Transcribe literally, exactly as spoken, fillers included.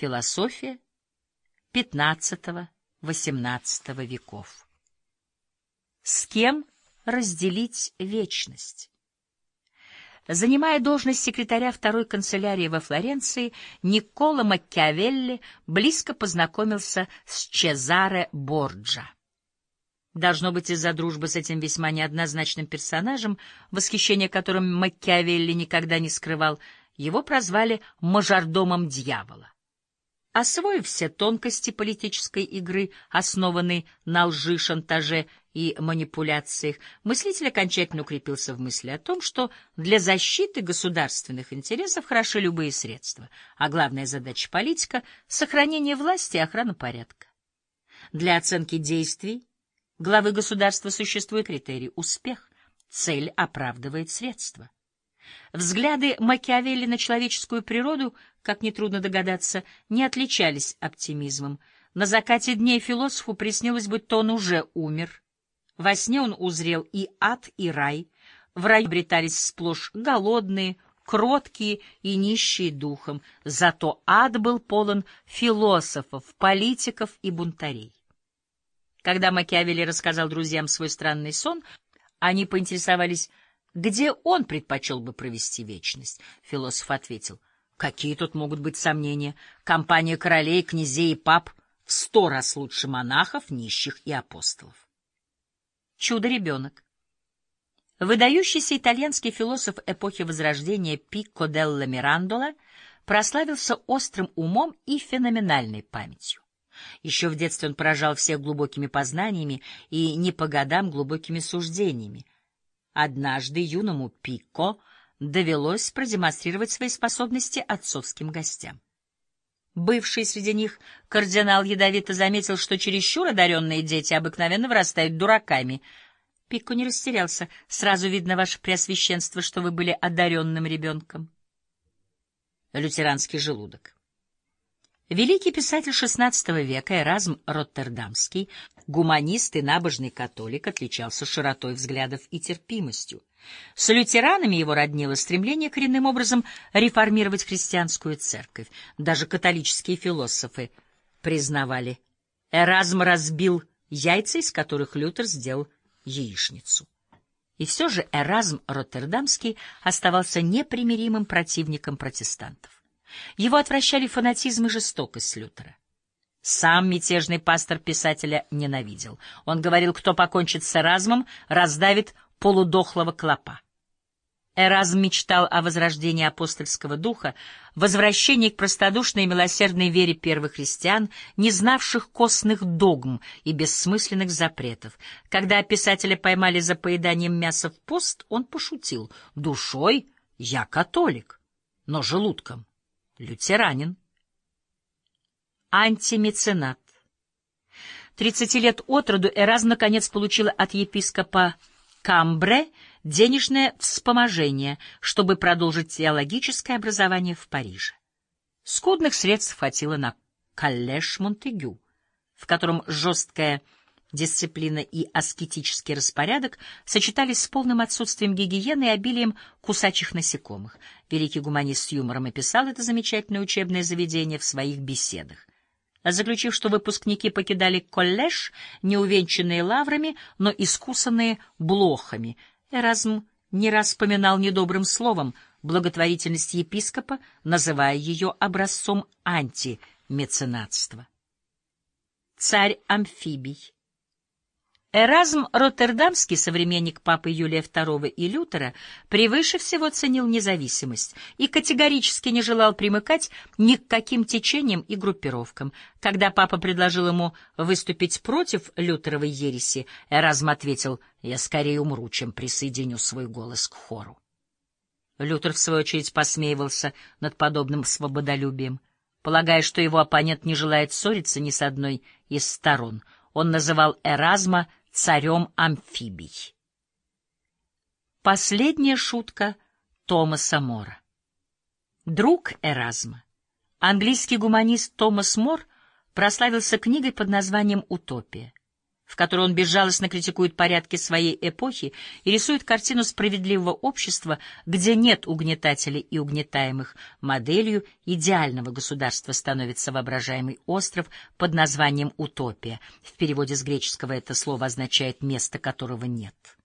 Философия пятнадцатого-восемнадцатого веков. С кем разделить вечность? Занимая должность секретаря второй канцелярии во Флоренции, Никколо Макиавелли близко познакомился с Чезаре Борджа. Должно быть, из-за дружбы с этим весьма неоднозначным персонажем, восхищение которым Макиавелли никогда не скрывал, его прозвали «мажордомом дьявола». Освоив все тонкости политической игры, основанной на лжи, шантаже и манипуляциях, мыслитель окончательно укрепился в мысли о том, что для защиты государственных интересов хороши любые средства, а главная задача политика — сохранение власти и охрана порядка. Для оценки действий главы государства существует критерий — успех, цель оправдывает средства. Взгляды Макиавелли на человеческую природу, как нетрудно догадаться, не отличались оптимизмом. На закате дней философу приснилось, будто он уже умер. Во сне он узрел и ад, и рай. В раю обретались сплошь голодные, кроткие и нищие духом. Зато ад был полон философов, политиков и бунтарей. Когда Макиавелли рассказал друзьям свой странный сон, они поинтересовались, где он предпочел бы провести вечность. Философ ответил: какие тут могут быть сомнения? Компания королей, князей и пап в сто раз лучше монахов, нищих и апостолов. Чудо-ребенок. Выдающийся итальянский философ эпохи Возрождения Пикко делла Мирандола прославился острым умом и феноменальной памятью. Еще в детстве он поражал всех глубокими познаниями и не по годам глубокими суждениями. Однажды юному Пикко довелось продемонстрировать свои способности отцовским гостям. Бывший среди них кардинал ядовито заметил, что чересчур одаренные дети обыкновенно вырастают дураками. Пикко не растерялся. Сразу видно, ваше преосвященство, что вы были одаренным ребенком. Лютеранский желудок. Великий писатель шестнадцатого века Эразм Роттердамский, гуманист и набожный католик, отличался широтой взглядов и терпимостью. С лютеранами его роднило стремление коренным образом реформировать христианскую церковь. Даже католические философы признавали: Эразм разбил яйца, из которых Лютер сделал яичницу. И все же Эразм Роттердамский оставался непримиримым противником протестантов. Его отвращали фанатизм и жестокость Лютера. Сам мятежный пастор писателя ненавидел. Он говорил: кто покончит с Эразмом, раздавит полудохлого клопа. Эразм мечтал о возрождении апостольского духа, возвращении к простодушной и милосердной вере первых христиан, не знавших костных догм и бессмысленных запретов. Когда писателя поймали за поеданием мяса в пост, он пошутил: душой я католик, но желудком лютеранин. Антимеценат. Тридцати лет от роду Эразм наконец получил от епископа Камбре денежное вспоможение, чтобы продолжить теологическое образование в Париже. Скудных средств хватило на коллеж Монтегю, в котором жесткая дисциплина и аскетический распорядок сочетались с полным отсутствием гигиены и обилием кусачих насекомых. Великий гуманист с юмором описал это замечательное учебное заведение в своих беседах. Заключив, что выпускники покидали коллеж, не увенчанные лаврами, но искусанные блохами, Эразм не раз вспоминал недобрым словом благотворительность епископа, называя ее образцом антимеценатства. Царь-амфибий. Эразм Роттердамский, современник папы Юлия второго и Лютера, превыше всего ценил независимость и категорически не желал примыкать ни к каким течениям и группировкам. Когда папа предложил ему выступить против Лютеровой ереси, Эразм ответил: «Я скорее умру, чем присоединю свой голос к хору». Лютер, в свою очередь, посмеивался над подобным свободолюбием, полагая, что его оппонент не желает ссориться ни с одной из сторон. Он называл Эразма царем амфибий. Последняя шутка Томаса Мора. Друг Эразма, английский гуманист Томас Мор, прославился книгой под названием «Утопия». в которой он безжалостно критикует порядки своей эпохи и рисует картину справедливого общества, где нет угнетателей и угнетаемых. Моделью идеального государства становится воображаемый остров под названием «Утопия». В переводе с греческого это слово означает «место которого нет».